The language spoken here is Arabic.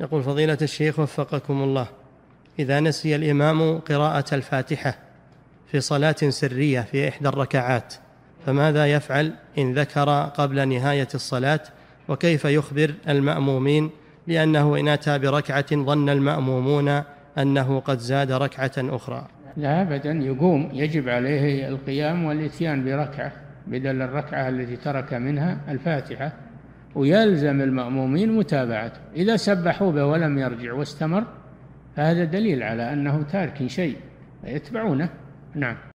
يقول فضيلة الشيخ وفقكم الله، إذا نسي الإمام قراءة الفاتحة في صلاة سرية في إحدى الركعات فماذا يفعل إن ذكر قبل نهاية الصلاة؟ وكيف يخبر المأمومين؟ لأنه إن أتى بركعة ظن المأمومون أنه قد زاد ركعة أخرى. لا أبدا، يقوم، يجب عليه القيام والإتيان بركعة بدل الركعة التي ترك منها الفاتحة، ويلزم المأمومين متابعته. إذا سبحوا به ولم يرجع واستمر فهذا دليل على أنه تارك شيء، فيتبعونه. نعم.